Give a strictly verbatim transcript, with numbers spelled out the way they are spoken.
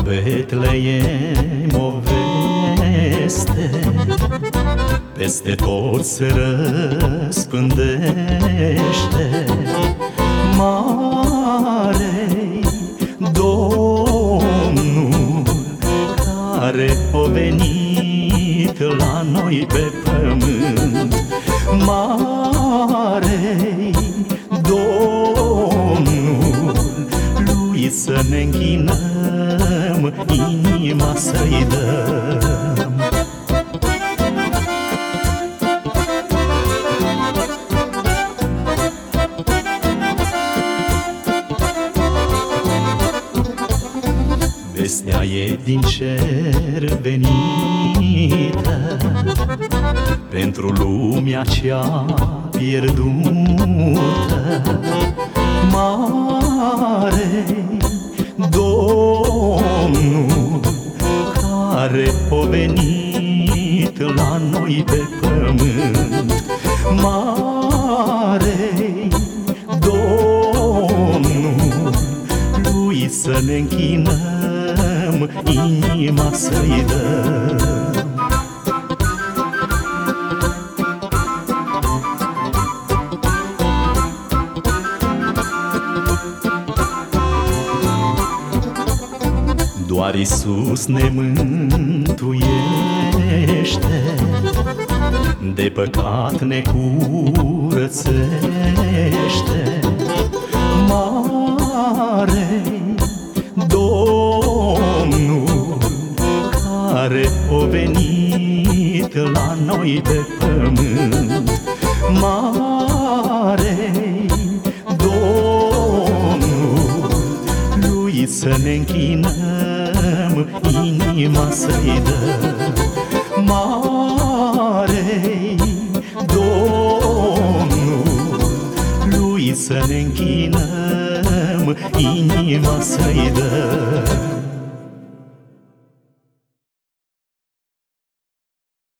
Betleem o veste peste tot se răspândește. Mare-i Domnul care a venit la noi pe pământ. Mare-i Domnul, lui să ne închinăm, inima să-i dăm. Vestea e din cer venită pentru lumea cea pierdută. Mare-i Domnul care a venit la noi pe pământ. Mare-i Domnul, lui să ne închinăm, inima să-i dăm. Doar Iisus ne mântuiește, de păcat ne curățește. Mare-i Domnul care a venit la noi pe pământ. Mare-i Domnul, lui să ne închinăm, inima să-i dăm. Mare-i Domnul, lui să ne închinăm, inima să-i dăm.